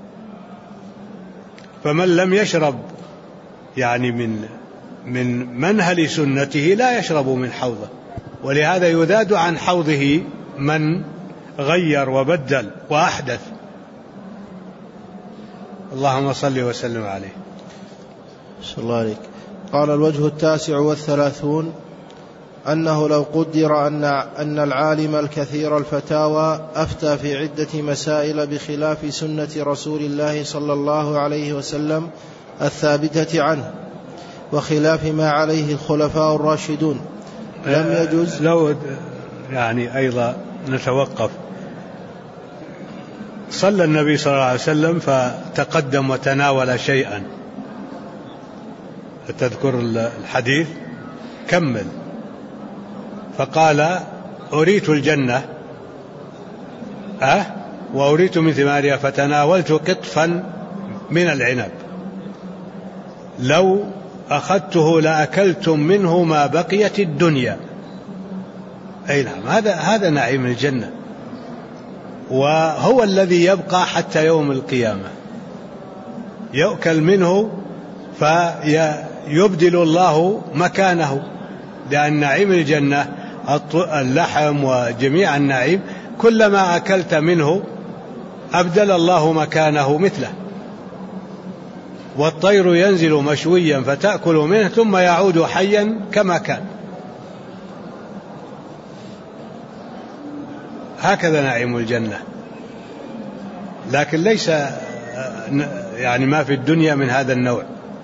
فمن لم يشرب يعني من منهل سنته لا يشرب من حوضه، ولهذا يذاد عن حوضه من غير وبدل وأحدث. اللهم صل وسلم عليه. صلى الله عليك. قال الوجه 39 أنه لو قدر أن العالم الكثير الفتاوى أفتى في عدة مسائل بخلاف سنة رسول الله صلى الله عليه وسلم الثابتة عنه وخلاف ما عليه الخلفاء الراشدون لم يجوز. لو يعني أيضا نتوقف. صلى النبي صلى الله عليه وسلم فتقدم وتناول شيئا، تذكر الحديث؟ كمل. فقال أريت الجنة وأريت من ثمارها فتناولت قطفا من العنب لو أخذته لأكلتم منه ما بقيت الدنيا. أي نعم، هذا نعيم الجنة، وهو الذي يبقى حتى يوم القيامة، يؤكل منه فيبدل الله مكانه لأن نعيم الجنة اللحم وجميع النعيم كلما أكلت منه أبدل الله مكانه مثله. والطير ينزل مشويا فتأكل منه ثم يعود حيا كما كان. هكذا نعيم الجنة، لكن ليس يعني ما في الدنيا من هذا النوع.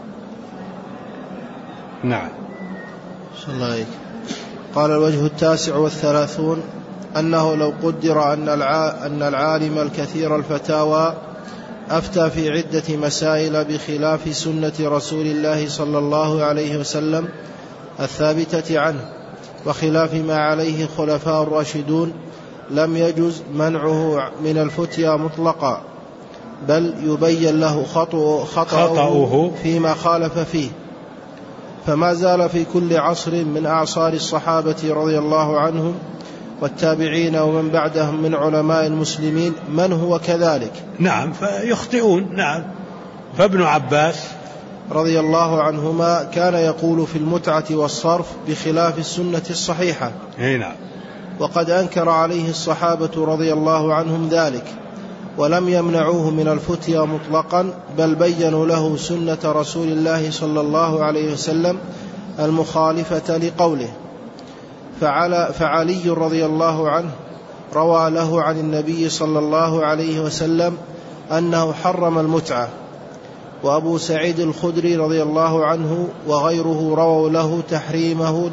نعم. صلى الله عليه. قال: الوجه 39 أنه لو قدر أن العالم الكثير الفتاوى أفتى في عدة مسائل بخلاف سنة رسول الله صلى الله عليه وسلم الثابتة عنه وخلاف ما عليه خلفاء الراشدون، لم يجز منعه من الفتيا مطلقا، بل يبين له خطأه فيما خالف فيه. فما زال في كل عصر من أعصار الصحابة رضي الله عنهم والتابعين ومن بعدهم من علماء المسلمين من هو كذلك. نعم، فيخطئون. نعم. فابن عباس رضي الله عنهما كان يقول في المتعة والصرف بخلاف السنة الصحيحة. نعم. وقد أنكر عليه الصحابة رضي الله عنهم ذلك، ولم يمنعوه من الفتيا مطلقا، بل بيّنوا له سنة رسول الله صلى الله عليه وسلم المخالفة لقوله. فعلي رضي الله عنه روى له عن النبي صلى الله عليه وسلم أنه حرم المتعة، وأبو سعيد الخدري رضي الله عنه وغيره رووا له تحريمه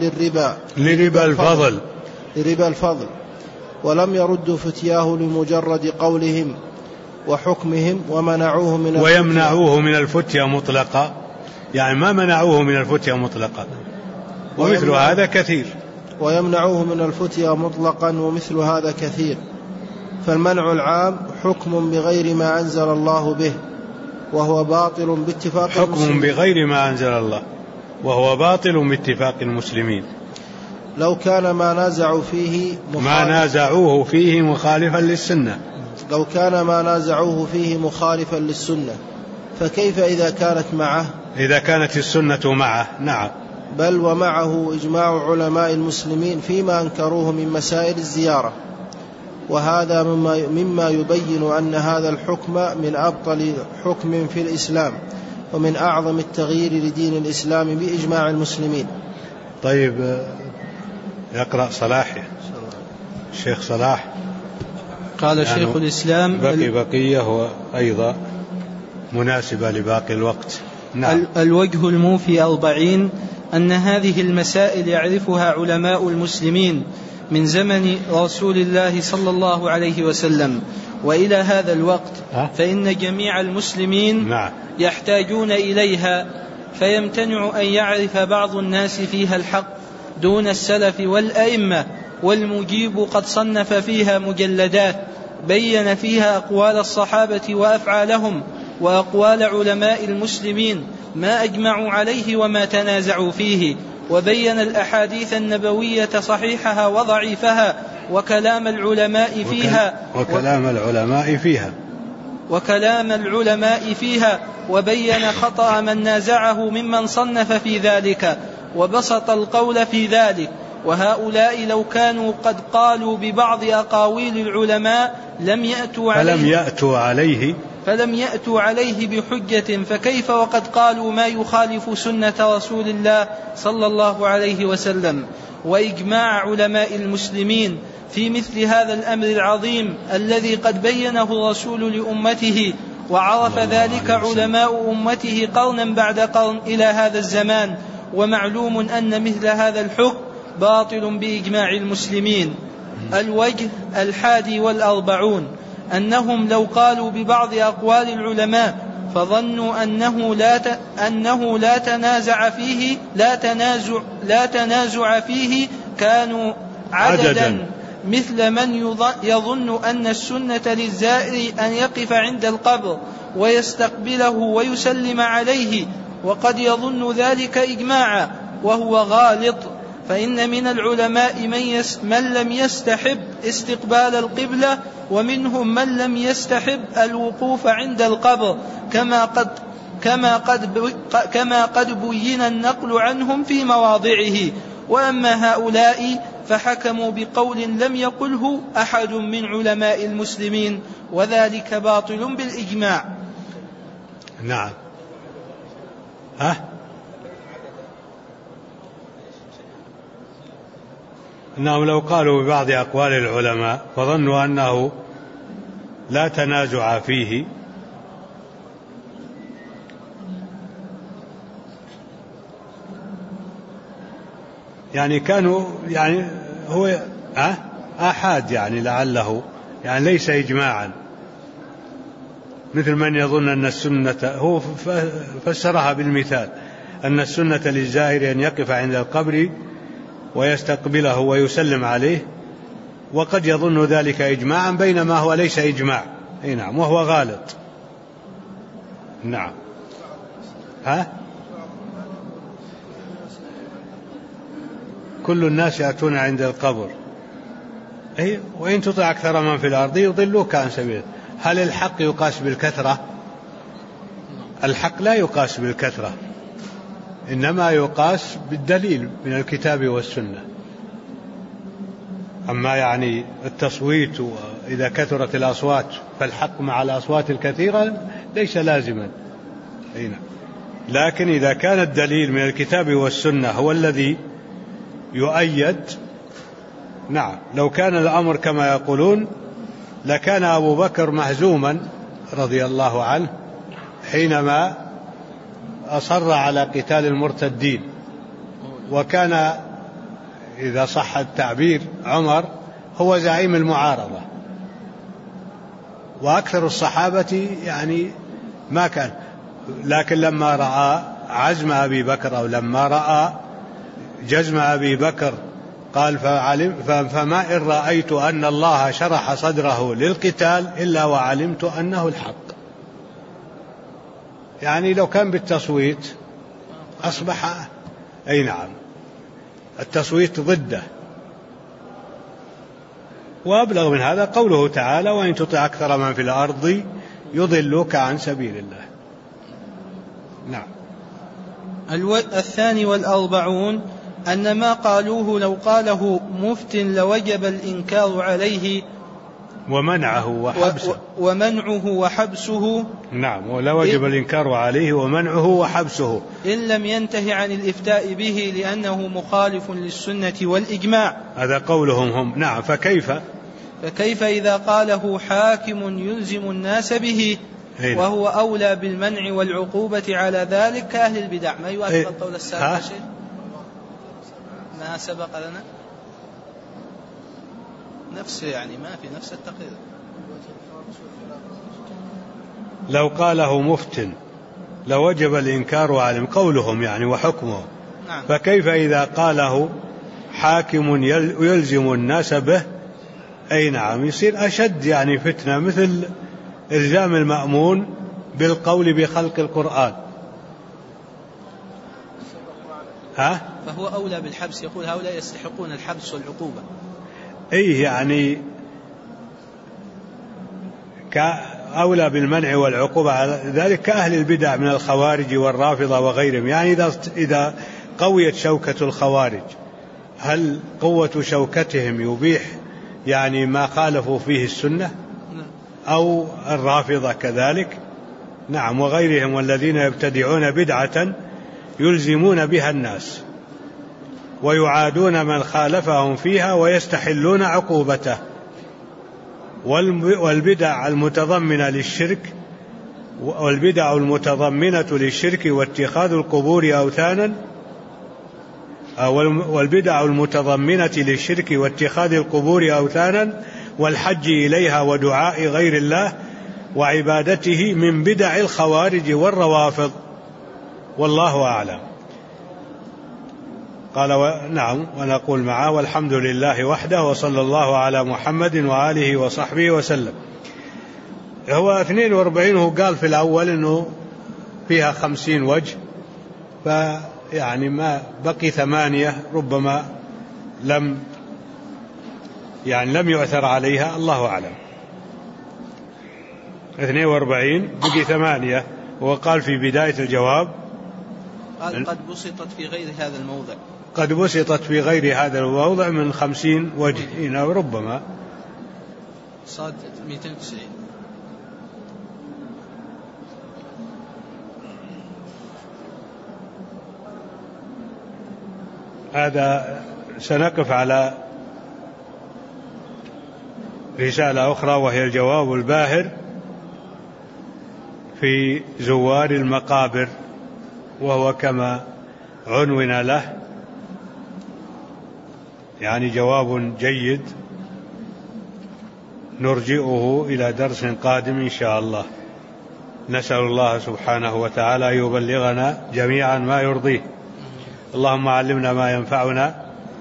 لربا الفضل، ولم يردوا فتياه لمجرد قولهم وحكمهم، ويمنعوه من الفتيا مطلقا، يعني ما منعوه من الفتيا مطلقا، ومثل هذا كثير. ويمنعوه من الفتيا مطلقا ومثل هذا كثير. فالمنع العام حكم بغير ما أنزل الله به، وهو باطل باتفاق حكم بغير ما أنزل الله وهو باطل باتفاق المسلمين. لو كان ما نازعوه فيه مخالفا للسنة، فكيف إذا كانت السنة معه؟ نعم. بل ومعه إجماع علماء المسلمين فيما أنكروه من مسائل الزيارة، وهذا مما يبين أن هذا الحكم من أبطل حكم في الإسلام ومن أعظم التغيير لدين الإسلام بإجماع المسلمين. طيب، يقرأ صلاح الشيخ صلاح. قال شيخ الإسلام بقية هو أيضا مناسبة لباقي الوقت. نعم. الوجه الموفي 40 أن هذه المسائل يعرفها علماء المسلمين من زمن رسول الله صلى الله عليه وسلم وإلى هذا الوقت، فإن جميع المسلمين يحتاجون إليها، فيمتنع أن يعرف بعض الناس فيها الحق دون السلف والأئمة. والمجيب قد صنف فيها مجلدات بين فيها أقوال الصحابة وأفعالهم وأقوال علماء المسلمين ما أجمعوا عليه وما تنازعوا فيه، وبين الأحاديث النبوية صحيحها وضعيفها وكلام العلماء فيها وبين خطأ من نازعه ممن صنف في ذلك وبسط القول في ذلك. وهؤلاء لو كانوا قد قالوا ببعض أقاويل العلماء فلم يأتوا عليه بحجة، فكيف وقد قالوا ما يخالف سنة رسول الله صلى الله عليه وسلم وإجماع علماء المسلمين في مثل هذا الأمر العظيم الذي قد بينه الرسول لأمته، وعرف ذلك علماء أمته قرنا بعد قرن إلى هذا الزمان. ومعلوم أن مثل هذا الحكم باطل بإجماع المسلمين. الوجه 41 أنهم لو قالوا ببعض أقوال العلماء فظنوا أنه لا تنازع فيه كانوا عددا مثل من يظن أن السنة للزائر أن يقف عند القبر ويستقبله ويسلم عليه، وقد يظن ذلك إجماعا وهو غالط. فإن من العلماء من لم يستحب استقبال القبلة، ومنهم من لم يستحب الوقوف عند القبر، كما قد بين النقل عنهم في مواضعه. وأما هؤلاء فحكموا بقول لم يقله أحد من علماء المسلمين، وذلك باطل بالإجماع. نعم. إنهم لو قالوا ببعض أقوال العلماء فظنوا أنه لا تنازع فيه يعني كانوا يعني هو آحاد يعني لعله يعني ليس إجماعا، مثل من يظن أن السنة، هو فسرها بالمثال أن السنة للزائر أن يقف عند القبر ويستقبله ويسلم عليه، وقد يظن ذلك إجماعا بينما هو ليس إجماع. نعم، وهو غالط. نعم. كل الناس يأتون عند القبر، وإن تطع أكثر من في الأرض يضلوك عن سبيله. هل الحق يقاس بالكثرة؟ الحق لا يقاس بالكثرة، إنما يقاس بالدليل من الكتاب والسنة. أما يعني التصويت إذا كثرت الأصوات فالحق مع الأصوات الكثيرة ليس لازما. لكن إذا كان الدليل من الكتاب والسنة هو الذي يؤيد، نعم. لو كان الأمر كما يقولون لكان أبو بكر مهزوما رضي الله عنه حينما أصر على قتال المرتدين، وكان إذا صح التعبير عمر هو زعيم المعارضة، وأكثر الصحابة يعني ما كان. لكن لما رأى عزم أبي بكر أو لما رأى جزم أبي بكر قال فما إن رأيت أن الله شرح صدره للقتال إلا وعلمت أنه الحق. يعني لو كان بالتصويت أصبح نعم التصويت ضده. وأبلغ من هذا قوله تعالى وإن تطع أكثر من في الأرض يضلوك عن سبيل الله. نعم. الثاني والأربعون أن ما قالوه لو قاله مفت لوجب الإنكار عليه ومنعه وحبسه. نعم، ولا وجب الإنكار عليه ومنعه وحبسه إن لم ينتهي عن الإفتاء به لأنه مخالف للسنة والإجماع. هذا قولهم هم. نعم. فكيف إذا قاله حاكم يلزم الناس به وهو أولى بالمنع والعقوبة على ذلك كأهل البدع. ما يوافق القول السابق شيء ما سبق لنا نفسه، يعني ما في نفس التقرير. لو قاله مفت لوجب الإنكار عليهم قولهم يعني وحكمه. نعم. فكيف إذا قاله حاكم يلزم الناس به؟ نعم، يصير أشد يعني فتنة، مثل إلزام المأمون بالقول بخلق القرآن. فهو أولى بالحبس، يقول هؤلاء يستحقون الحبس والعقوبة. يعني أولى بالمنع والعقوبة على ذلك كأهل البدع من الخوارج والرافضة وغيرهم. يعني إذا قويت شوكة الخوارج، هل قوة شوكتهم يبيح يعني ما خالفوا فيه السنة؟ أو الرافضة كذلك؟ نعم، وغيرهم والذين يبتدعون بدعة يلزمون بها الناس ويعادون من خالفهم فيها ويستحلون عقوبته. والبدع المتضمنة للشرك واتخاذ القبور أوثانا، والبدع المتضمنة للشرك واتخاذ القبور أوثانا والحج إليها ودعاء غير الله وعبادته من بدع الخوارج والروافض، والله أعلم. قال نعم، ونقول معه والحمد لله وحده وصلى الله على محمد وآله وصحبه وسلم. هو 42 هو قال في الأول أنه فيها 50 وجه، فيعني ما بقي 8 ربما لم يعثر عليها، الله أعلم. 42 بقي 8. وقال في بداية الجواب قال قد بسطت في غير هذا الموضع. قد بسطت في غير هذا الموضع من 50 وجه أو ربما صاد 290. هذا سنقف على رسالة أخرى وهي الجواب الباهر في زوار المقابر، وهو كما عنون له، يعني جواب جيد نرجئه إلى درس قادم إن شاء الله. نسأل الله سبحانه وتعالى أن يبلغنا جميعا ما يرضيه. اللهم علمنا ما ينفعنا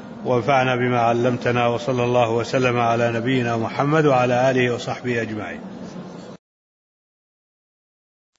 وانفعنا بما علمتنا، وصلى الله وسلم على نبينا محمد وعلى آله وصحبه أجمعين.